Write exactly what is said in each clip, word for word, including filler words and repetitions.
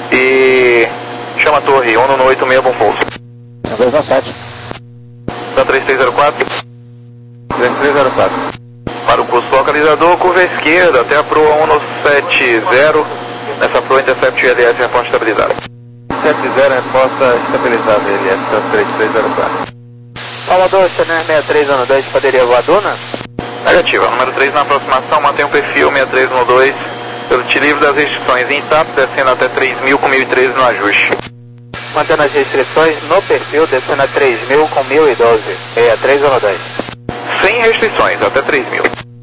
E chama a torre, ONU no oito seis, bom pouso. dois um sete. Da três três zero quatro. três três zero quatro. Para o curso localizador, curva esquerda, até a proa ONU sete zero. Nessa proa intercept L S, reporte estabilizado. sete zero, resposta estabilizada, L S três três zero quatro. Salvador, Channel sessenta e três um dois, poderia voar Duna? Negativa, número três na aproximação, mantém o perfil sessenta e três um dois. Eu te livro das restrições em TAP, descendo até três mil com mil e treze no ajuste. Mantendo as restrições no perfil, descendo a três mil com mil e doze, sessenta e três um dois. Sem restrições, até três mil.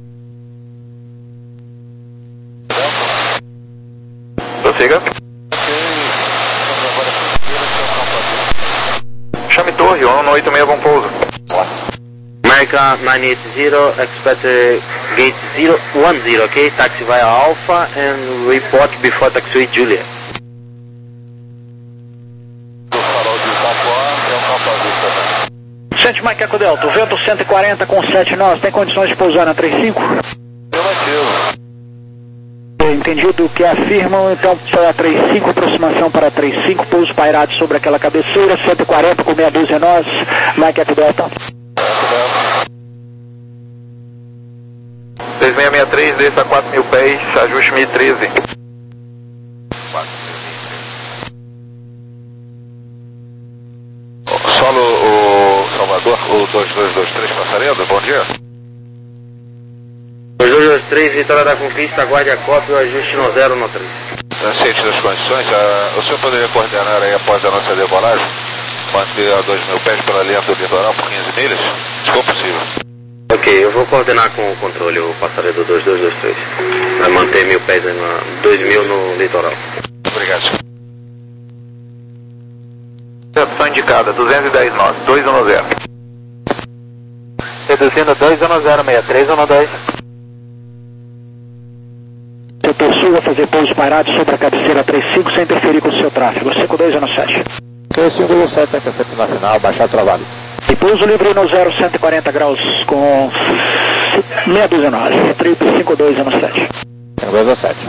Prossiga. Chame torre, ONU no oito seis, bom pouso. America nine eight zero, expect uh, gate zero one zero, okay? Taxi via Alpha and report before taxiway Julia. Sente Mike Eco Delta, o vento cento e quarenta com sete nós, tem condições de pousar na trinta e cinco? Relativo. Entendido que afirmam, então, para a trinta e cinco, aproximação para a trinta e cinco, pouso pairado sobre aquela cabeceira, cento e quarenta com meia dúzia nós, Mike Eco Delta. seis seis seis três, desça a quatro mil pés, ajuste mil e treze. Solo o Salvador, o dois dois dois três Passaredo, bom dia. dois dois dois três, Vitória da Conquista, aguarde a cópia e o ajuste no zero no três. Ciente das condições, a, o senhor poderia coordenar aí após a nossa decolagem, manter a dois mil pés pela linha do litoral por quinze milhas, se for possível. Ok, eu vou coordenar com o controle, o Passaredo dois dois dois três. Vai manter mil pés, na, dois mil no litoral. Obrigado, senhor. Opção indicada, duzentos e dez nós, dois um zero. Reduzindo dois um zero, sessenta e três um dois. Setor Sul vai fazer pouso pairado sobre a cabeceira trinta e cinco sem interferir com o seu tráfego, cinco dois um sete. três cinco dois sete, intercepto na final, baixar trabalho. E pouso livre no zero, cento e quarenta graus com meia dúzia nós, triple cinco dois um sete. cinco dois um sete.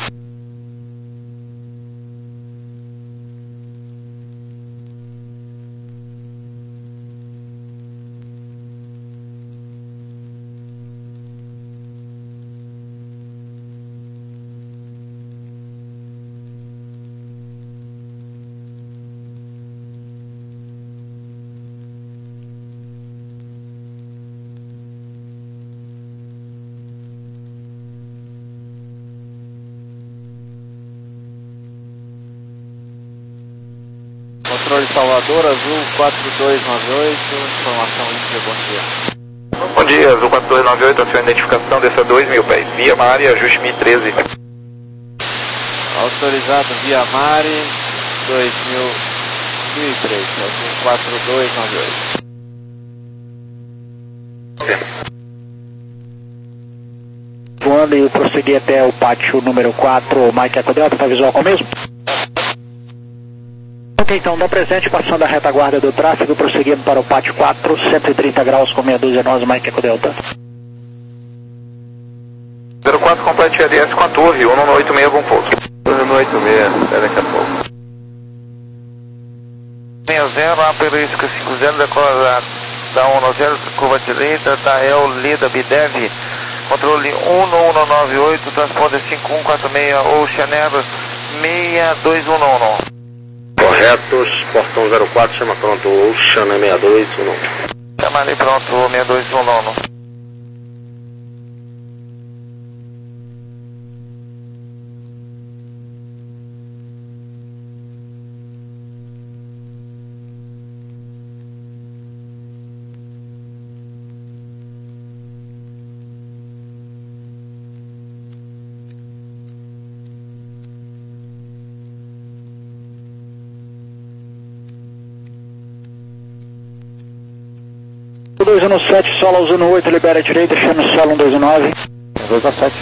Controle Salvador, Azul quatro dois nove oito, informação índia, bom dia. Bom dia, Azul quatro dois nove oito, a sua identificação, desça dois mil pés. Via Mari, ajuste mil e treze. Autorizado via Mari, dois mil e três, Azul quatro dois nove oito. Voando e prosseguir até o pátio número quatro, Mike Eco Delta, está visual com o mesmo? Ok, então, dá presente, passando a retaguarda do tráfego, prosseguindo para o pátio quatro, cento e trinta graus com meia dúzia nós, Mike Eco Delta. zero quatro, complete L S com a torre, ONU no oito seis, bom pouso. Torre no oito seis, até daqui a pouco. Linha zero, Aperística cinco zero, decola da ONU zero, curva direita, da El Lida Bidev, controle um um nove oito, transponder cinco um quatro seis, Ocean Air seis dois um um. Corretos, portão zero quatro, chama pronto, Ocean seis dois um um. Chama ali pronto, seis dois um um. dois um sete, solo usando oito, libera a direita, chama o solo um dois nove. dois um sete.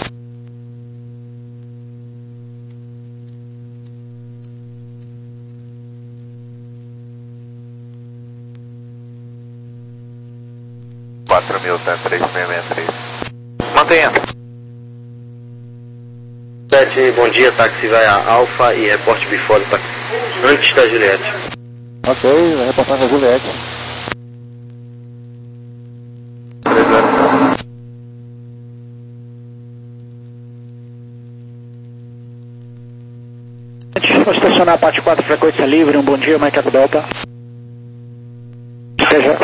quatro mil, tá? três seis seis três. Mantenha. sete Juliette, bom dia, táxi vai a Alfa e reporte before táxi antes da Juliette. Ok, vai reportar a Juliette. Vou estacionar a parte quatro, frequência livre, um bom dia, Macaco Delta. Até já.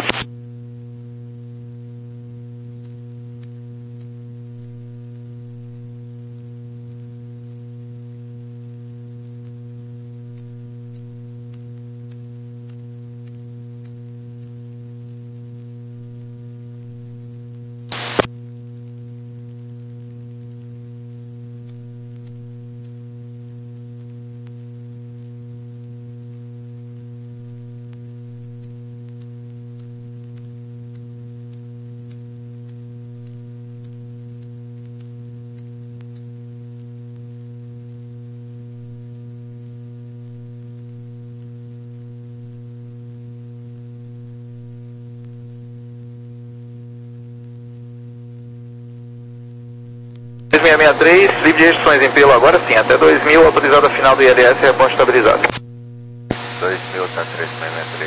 seis seis seis três, livre de restrições em pelo agora sim, até dois mil, autorizado a final do I L S e reporte estabilizado. dois mil, tá três seis seis três.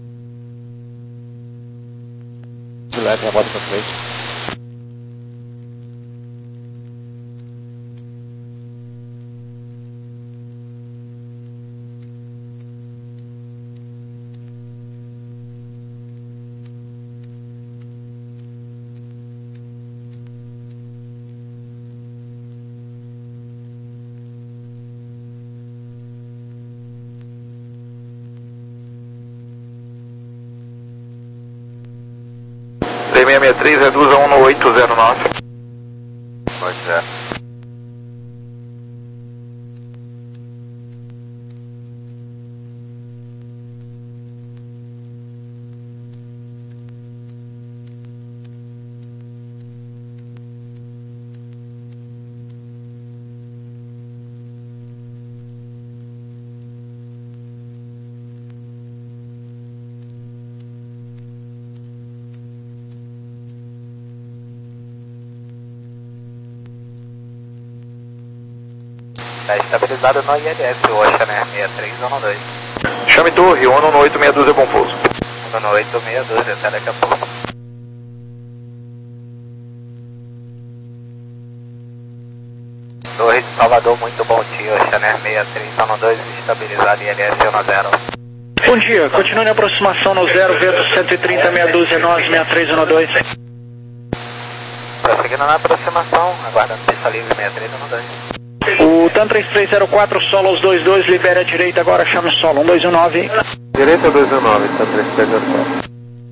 Juliette, reporta para três. seis seis seis três, reduz a um no oito zero nove. Pois é. Está estabilizado no I L S, o Ocean Air seis três um dois. Chame torre, ONU no oito seis dois é bom pouso. um no oito seis dois, até daqui a pouco. Torre de Salvador, muito bom dia, Ocean Air seis três um dois, estabilizado I L S um zero. Bom dia, continue a aproximação no zero, vento cento e trinta, meia dúzia, nove, seis três um dois. Prosseguindo na aproximação, aguardando pista livre seis três um dois. O TAM três três zero quatro, solo aos dois dois, libera a direita agora, chama o solo, um dois um nove. Direita dois um nove, TAM três três zero quatro.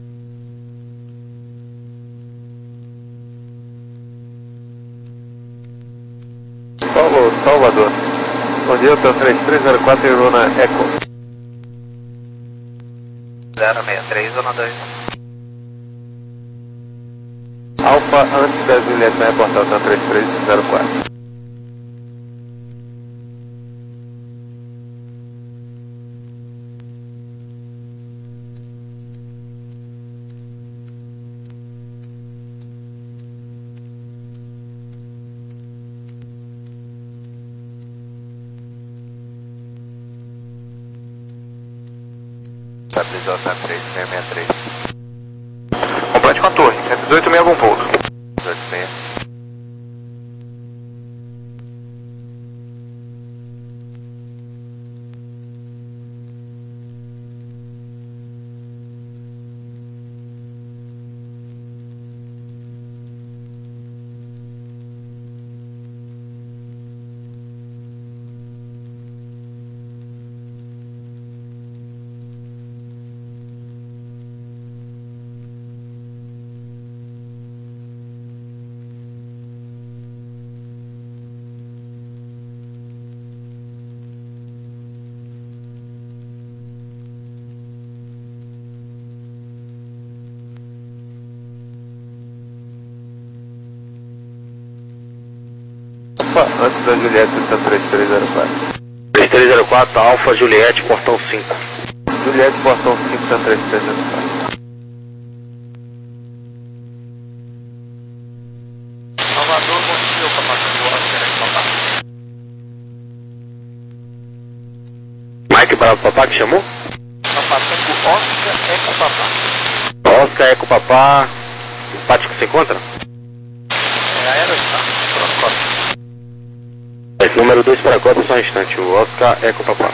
Solo, Salvador. Bom dia, TAM três três zero quatro, Iruna Eco. zero seis três um dois. Alfa, antes da Juliette, vai reportar o TAM três três zero quatro. Estabilizou tá três seis seis três. Complete com a torre, cento e dezoito seis bom pouso. dezoito seis. Antes da Juliette, TAM três três zero quatro. três três zero quatro, Alfa, Juliette, portão cinco. Juliette, portão cinco, TAM três três zero quatro. Salvador, bom dia, o papai do Ocean Air Whisky Bravo Papá que chamou? Papatango Oscar Eco Papá. Oscar Eco Papá, empate que se encontra? É Aerostar, pronto, corta. Esse número dois para a Copa, só um instante, o Oscar Eco Papá.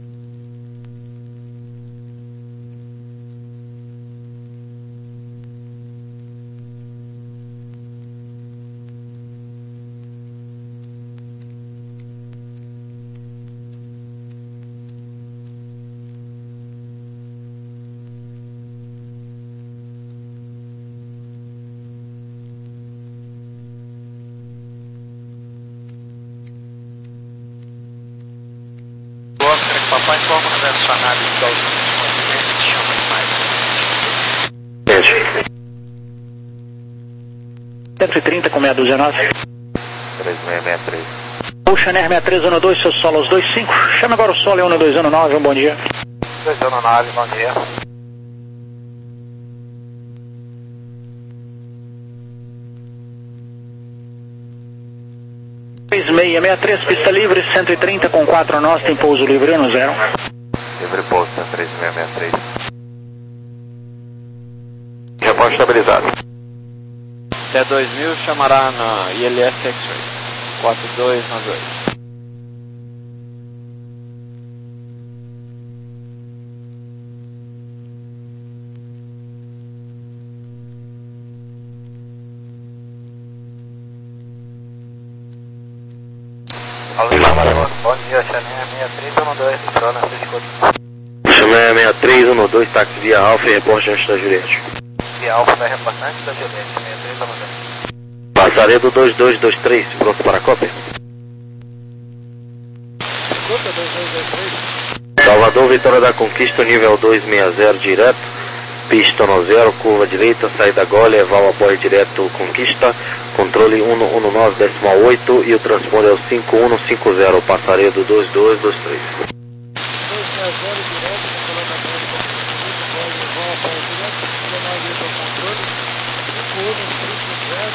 Papai informa no verso análise da última acidente, chama de mais. cento e trinta com seis um nove. três seis seis três. Ocean Air sessenta e três um dois, seu solo aos dois cinco. Chama agora o solo um dois um nove, um bom dia. dois um nove, bom dia. três seis seis três, pista livre, cento e trinta com quatro nós, tem pouso livre no zero. Livre pouso, três seis seis três. Reporte estabilizado. T dois mil chamará na I L S X-Ray. quatro dois nove oito. Bom dia, Xané sessenta e três um dois, Trona, você escuta. Chamé sessenta e três um dois, táxi via Alfa e reporte antes da Juliette. Via Alfa da reportante da Juliette, sessenta e três um dois. Passaredo dois dois dois três, pronto para a cópia. Escuta, dois dois dois três. Salvador, Vitória da Conquista, nível dois seis zero direto. Pista no zero, curva direita, saída Gole, Eval apoio direto Conquista. Controle um um nove decimal oito e o transponder é o cinco um cinco zero, Passaredo dois dois dois três. dois seis zero direto, controlando a média, Eval apoio direto, nove oito ao controle, cinco um cinco zero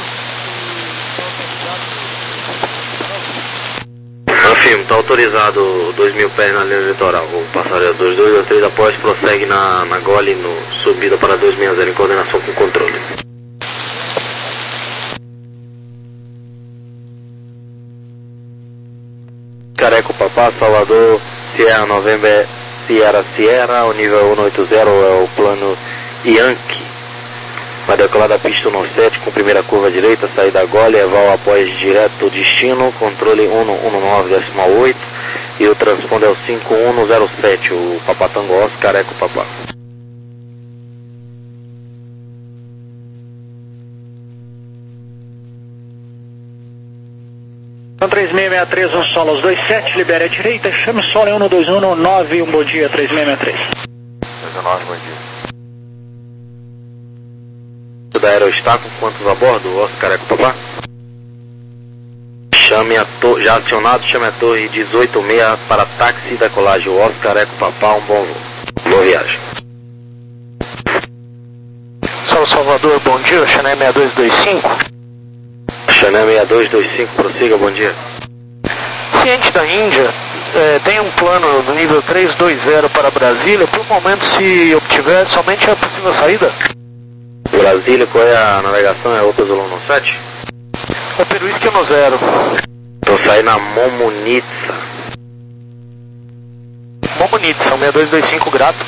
e está autorizado. Afirmo, está autorizado dois mil pés na linha litoral. O Passaredo dois dois dois três após prossegue na, na Gole no subida para dois seis zero em coordenação com controle. Careco Papá, Salvador, Sierra November, Sierra Sierra, o nível um oito zero é o plano Yankee. Vai decolar da pista um sete com primeira curva direita, saída Gole, Eval apoio direto destino, controle um um nove decimal oito e o transponder é o cinco um zero sete, o Papatango Oscar, Careco Papá. Então três seis seis três, um solo aos dois sete, libere a direita, chame o solo um dois um nove, um bom dia, três seis seis três. dois nove, bom dia. Da Aerostar, com quantos a bordo, Oscar, Careco Papá? Chame a torre, já acionado, chame a torre dezoito seis para táxi e decolagem, Oscar, Careco Papá, um bom voo. Boa viagem. Solo Salvador, bom dia, Xané sessenta e dois dois cinco. Xané sessenta e dois dois cinco, prossiga, bom dia. Ciente da Índia, é, tem um plano no nível três dois zero para Brasília, por momento se obtiver somente a possível saída. Brasília, qual é a navegação? É Opus Zulu sete? O Peruísque é no zero. Então sai na Momunitsa. Momunitsa, são sessenta e dois dois cinco, grato.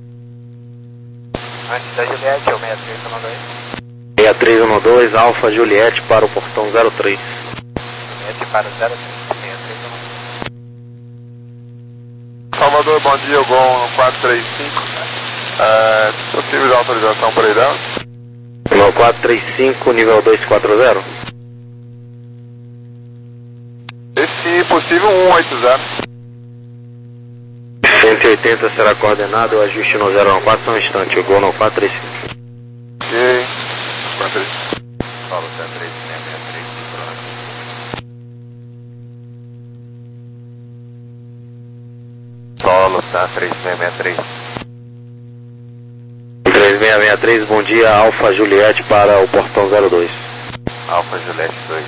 Antes da Juliette, é o sessenta e três um dois. sessenta e três um dois, Alfa Juliette para o portão zero três. Juliette para o zero três, sessenta e três um dois. Salvador, bom dia, Gol quatro três cinco. É, possível de autorização para ir dela? No quatro três cinco, nível dois quatro zero. Esse possível um oito zero. cento e oitenta será coordenado, o ajuste no zero um quatro, só um instante, o Gol no quatro três cinco. Ok. quatro três cinco. Solo três seis seis três, Solo, tá, três seis seis três. três seis seis três, bom dia, Alfa Juliette para o portão zero dois. Alfa Juliette dois.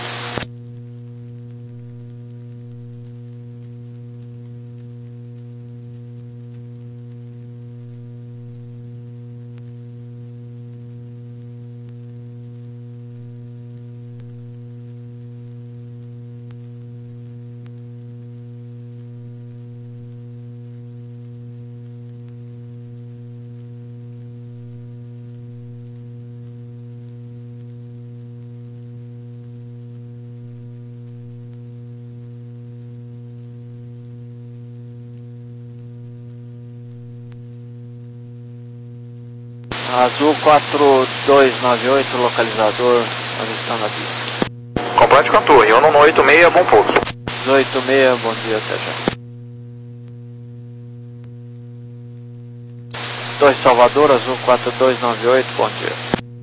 Azul quatro dois nove oito, localizador, avistando a pista. Complete com a torre, um um oito seis, bom pouso. dezoito seis, bom dia, até já. dois Salvador, Azul quatro dois nove oito, bom dia.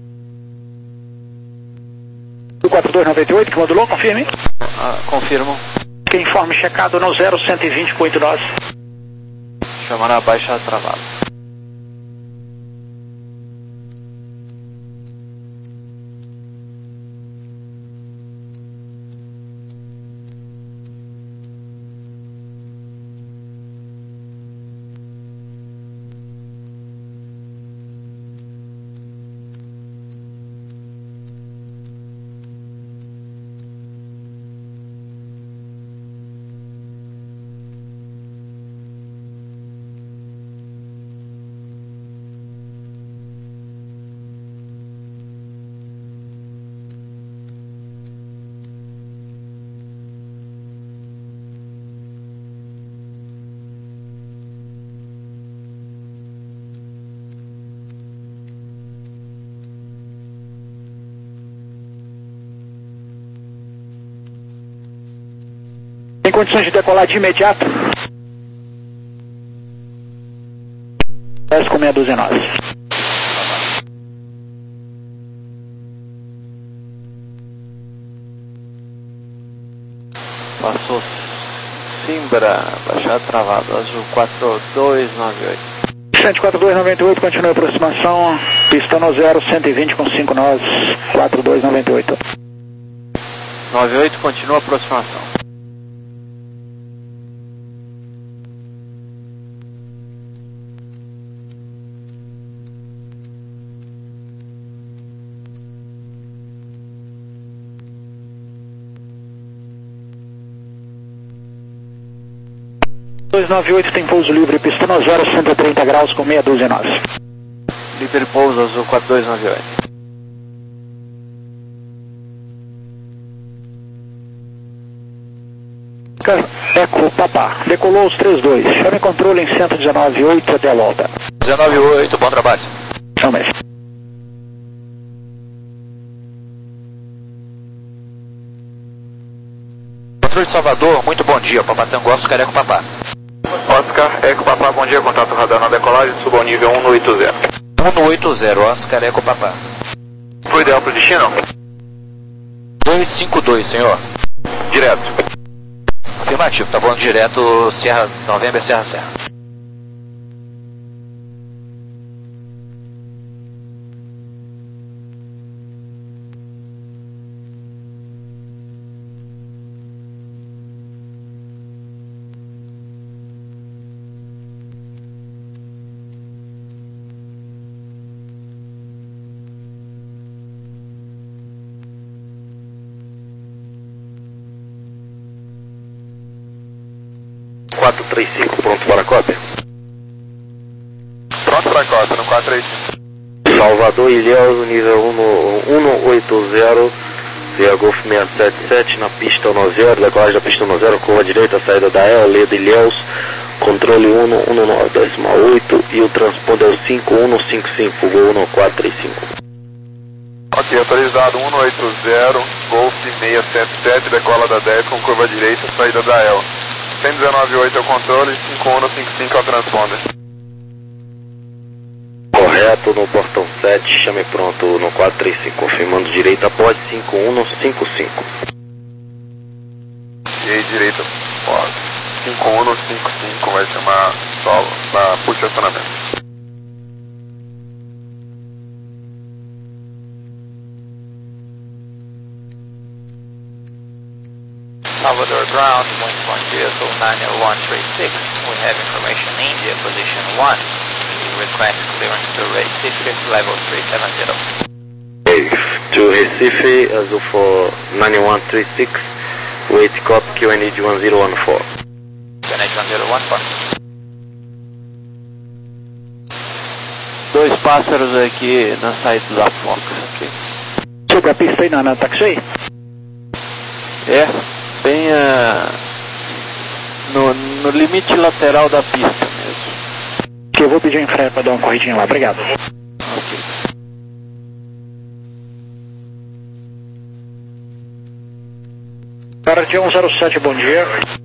quatro dois nove oito, que modulou, confirme. Ah, confirmo. Que informe checado no zero cento e vinte com oito nós. Chamará baixa travado. Tem condições de decolar de imediato? dez com meia dúzia nós. Passou Simbra, baixar travado, Azul quatro dois nove oito. cento e quatro dois nove oito, continua a aproximação, pista no zero, cento e vinte com cinco nós, quatro dois nove oito. nove oito, continua a aproximação. dois nove oito tem pouso livre, pista no zero, cento e trinta graus com meia dúzia nós. Livre pouso, Azul quatro dois nove oito. Eco, papá, decolou os três dois, chame controle em cento e dezenove oito até a volta. dezenove oito, bom trabalho. Não mexe. Controle de Salvador, muito bom dia, Papá Tango, Oscar Eco Papá. Oscar Eco Papá, bom dia, contato radar na decolagem, suba ao nível um um oito zero. um um oito zero, Oscar Eco Papá. Foi ideal para o destino? dois cinco dois, senhor. Direto. Afirmativo, tá voando direto, Serra, November, Serra, Serra. quatro três cinco, pronto para a cópia? Pronto para a cópia, no quatro três cinco. Salvador, Ilhéus, nível um um oito zero, via Golf seiscentos e setenta e sete, na pista um zero, decolagem da pista um zero, curva direita, saída da E L, Leda Ilhéus, controle um um nove oito e o transponder é o cinco um cinco cinco, Gol um quatro três cinco. Ok, autorizado um oito zero, Golf seiscentos e setenta e sete, decola da dez com curva direita, saída da E L. cento e dezenove oito é o controle, cinco um cinco cinco é o transponder. Correto, no portão sete, chame pronto no quatro três cinco, confirmando direita, pode cinco um cinco cinco. E aí, direita, pode. cinco um cinco cinco vai chamar solo para puxa acionamento. Salvador ground, wind one vehicle nine oh one three six. We have information India, position one. We request clearance to Recife, level three seven zero. Okay, to Recife, Azul for nine one three six, wait cop Q N H one zero one four. Q N H one zero one four. Dois pássaros aqui na saída da Fox. Aqui. Sobre a pista aí na, na taxi? É, bem uh, no, no limite lateral da pista mesmo. Que eu vou pedir em frente para dar uma corridinha lá, obrigado. Ok. Guardião zero sete, bom dia.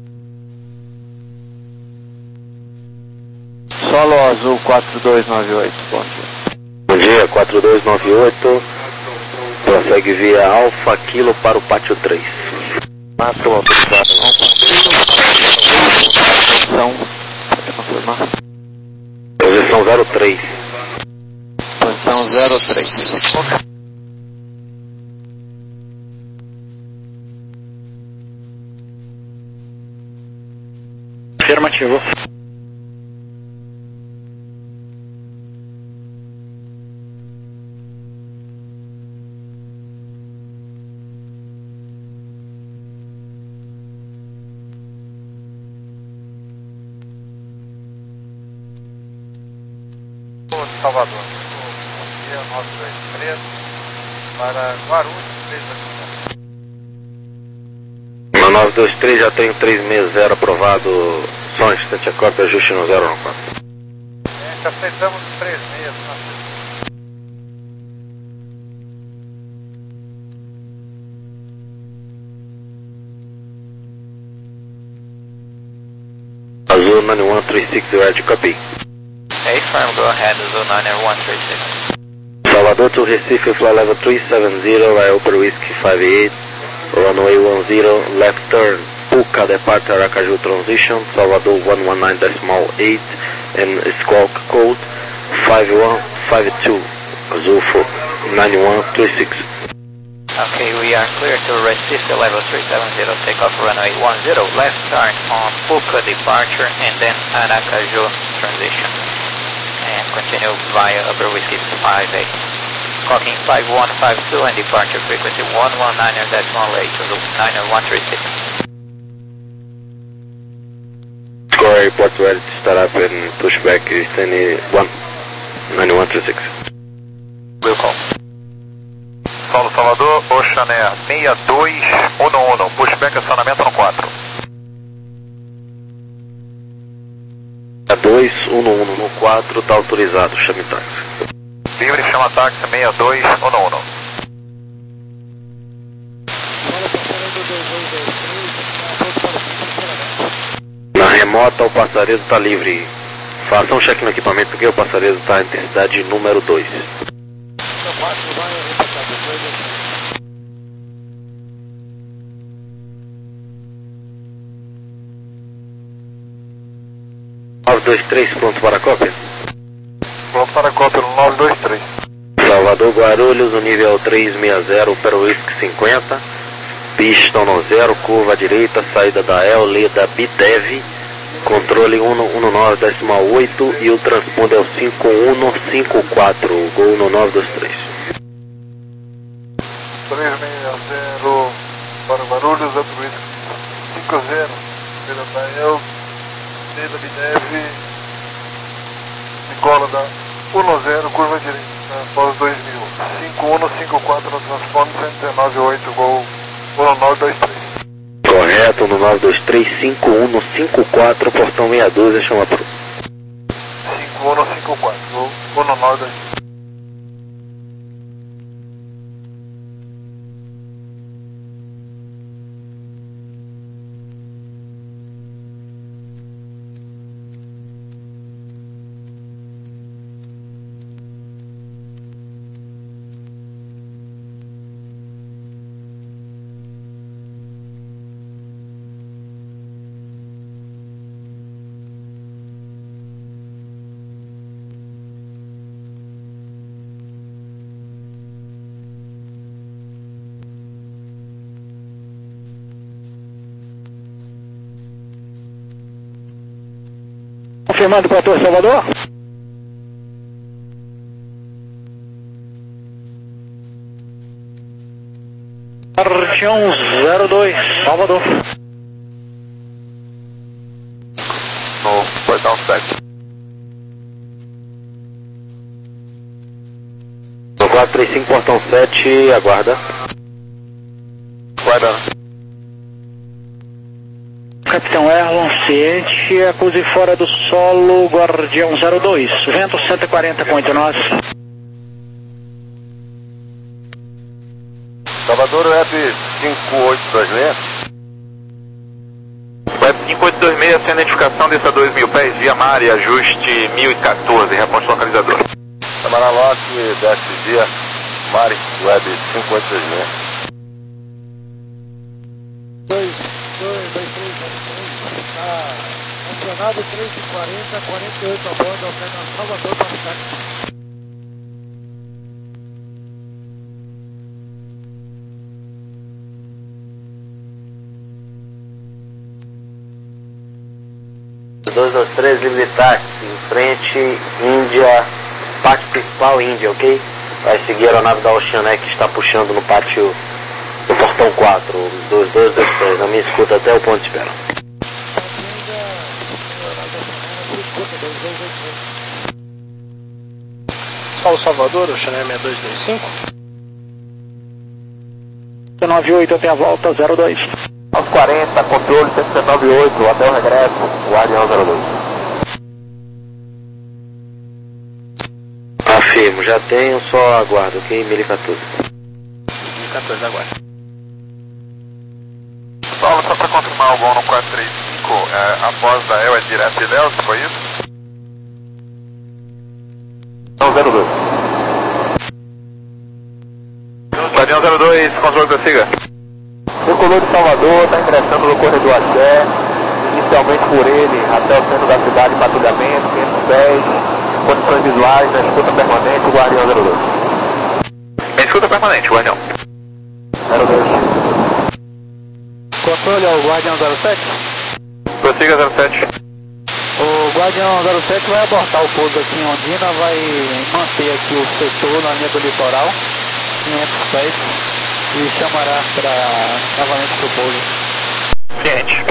Solo Azul quatro dois nove oito, bom dia. Bom dia, quatro dois nove oito. Prossegue via Alfa Kilo para o Pátio três. Mato autorizado. Posição, pode confirmar? Posição zero três. Posição zero três. Afirmativo. Salvador. Bom dia, nove dois três para Guarulhos, três No nove dois três já tenho três seis zero aprovado. Só um instante, acorda, ajuste no zero no quatro. É, aceitamos os três meses. Azul nove um três seis, Red, copy. Hey, firm, go ahead, Azul nine one three six. Salvador to Recife, fly level three seven zero, I Opera Whiskey five eight, runway one zero, left turn, Puka departure Aracaju transition, Salvador one one nine point eight, and squawk code five one five two, Azul for nine one three six. Okay, we are clear to Recife level three seven zero, takeoff runway one zero, left turn on Puka departure and then Aracaju transition. And continue via Upper Whiskey five eight. Clocking five one five two and departure frequency one one nine point eight to nine one three six. Score airport ready to start up and push back is one nine one three six. Will call. Solo Salvador, Oceanair seis dois um um, pushback acionamento no quatro. dois um um no quatro, está autorizado, chame táxi. Livre, chama táxi seis dois um um. Fala passaredo dois dois dois três, aponto para o Na remota, o passaredo está livre. Faça um check no equipamento porque o passaredo está em intensidade número dois. quatro vai reportar depois desse. nove dois três, pronto para a cópia? Pronto para a cópia no nove dois três. Salvador Guarulhos, o nível três seis zero, para o Whisky cinquenta. Pista no zero, curva direita, saída da E L, leda B D E V, controle um um nove ponto oito e o transponder é o cinco um cinco quatro, gol no nove dois três. três seis zero para Guarulhos, Upper Whiskey cinco zero, saída da E L, leda B D E V, Nicola da um zero, curva direita, após dois mil, cinco um cinco quatro no transponder, cento e nove oito, gol um nove dois três. Correto, no nove dois três cinco um cinco quatro, portão meia dúzia, chama pro. cinco um cinco quatro, gol um nove dois três. Confirmando para o ator Salvador. Guardião zero dois, Salvador. No portão sete. No quatro três cinco, portão sete, aguarda. Guarda. Capitão Erlon, ciente, acuse fora do solo, Guardião zero dois, vento cento e quarenta com oito nós. Salvador Web cinco oito brasileiro. dois seis, sem identificação, desça dois mil pés, via mar e ajuste mil e quatorze, reponte localizador. Tamaralote, desce via Mari, web cinco oito seis seis. dois, dois, dois, três, três, está funcionado três e quarenta, quarenta e oito a bordo, apenas Salvador para ficar. dois dois três, livre táxi, em frente, Índia, pátio principal, Índia, ok? Vai seguir a aeronave da Oceanex que está puxando no pátio do portão quatro, dois dois dois três, na minha escuta até o ponto de espera. Paulo Salvador, Oceanex seis dois dois cinco. nove oito até a volta, zero dois. Aos quarenta, controle cento e nove oito, até o regresso, Guardião zero dois. Afirmo, já tenho, só aguardo, ok? mil e quatorze. mil e quatorze, aguardo. Paulo, só para confirmar o voo no quatro três cinco, é, após da E L é direto de Ilhéus, foi isso? Não, zero dois. Guardião zero dois, controle prossiga. Circulou de Salvador, está ingressando no corredor Axé, inicialmente por ele, até o centro da cidade, patrulhamento, quinhentos pés, condições visuais, na escuta permanente, Guardião zero dois. Em escuta permanente, Guardião. zero dois. Controle ao Guardião zero sete. Prossiga zero sete. O Guardião zero sete vai abortar o pouso aqui em Ondina, vai manter aqui o setor na linha do litoral, quinhentos pés, e chamará para novamente para o pouso. Ciente.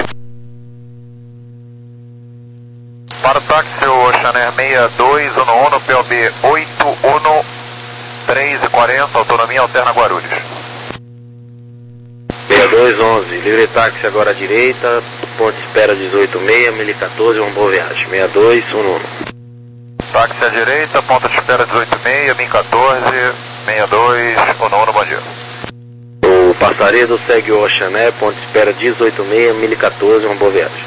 Para o táxi, o Oceanex seis dois um um, P O B oito um três e quarenta, autonomia alterna Guarulhos. seis dois onze, livre táxi agora à direita, ponto de espera dezoito seis, mil e quatorze, uma boa viagem, seis dois um um. Táxi à direita, ponta de espera dezoito seis, mil e quatorze, seis dois um um, bom dia. O passaredo segue o Oceanex, ponto de espera dezoito seis, mil e quatorze, uma boa viagem.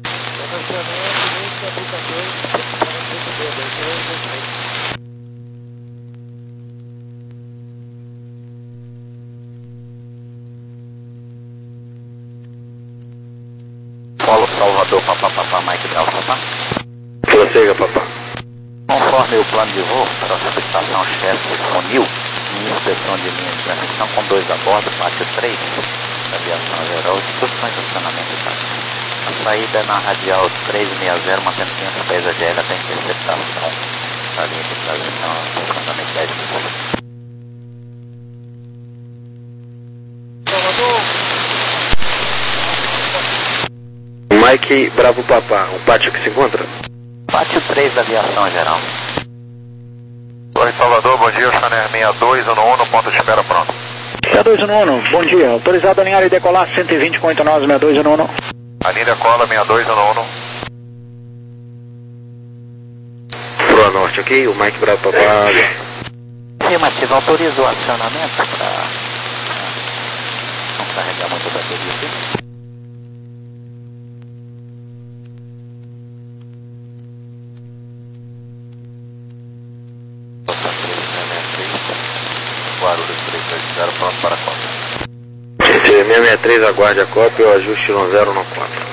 Paulo Salvador, papá, papá, Mike Bravo, papá. Prossiga, papá. Conforme o plano de voo, para a estação chefe Fonil, em inspeção de linha de transmissão com dois a bordo, pátio três, da aviação geral, instruções de funcionamento de táxi. A saída é na radial trezentos e sessenta, mantendo quinhentos pés a G L até a interceptação da linha de transmissão, aproximadamente dez minutos. Mike Bravo Papá, o pátio que se encontra? Pátio três da aviação geral. Torre Salvador, bom dia, Oceanex seis dois um um, no ponto de espera pronto. seis dois um um, bom dia. Autorizado a alinhar e decolar cento e vinte com oito nove, seis dois um um. A linha cola seis dois um um. Pro norte, ok? O Mike Bravo Papá. Afirmativo, autoriza o acionamento para não carregar muito a bateria aqui. Guarulhos três dois zero, pronto para a cópia. seis seis seis três, aguarde a cópia, o ajuste no zero no quatro.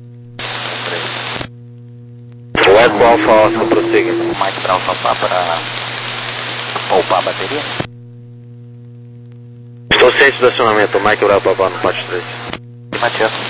O Eco Alfa Oscar, prossiga. O Mike Brown papá para poupar a bateria. Estou ciente do acionamento, o Mike Bravo Papá no pátio três. Matias.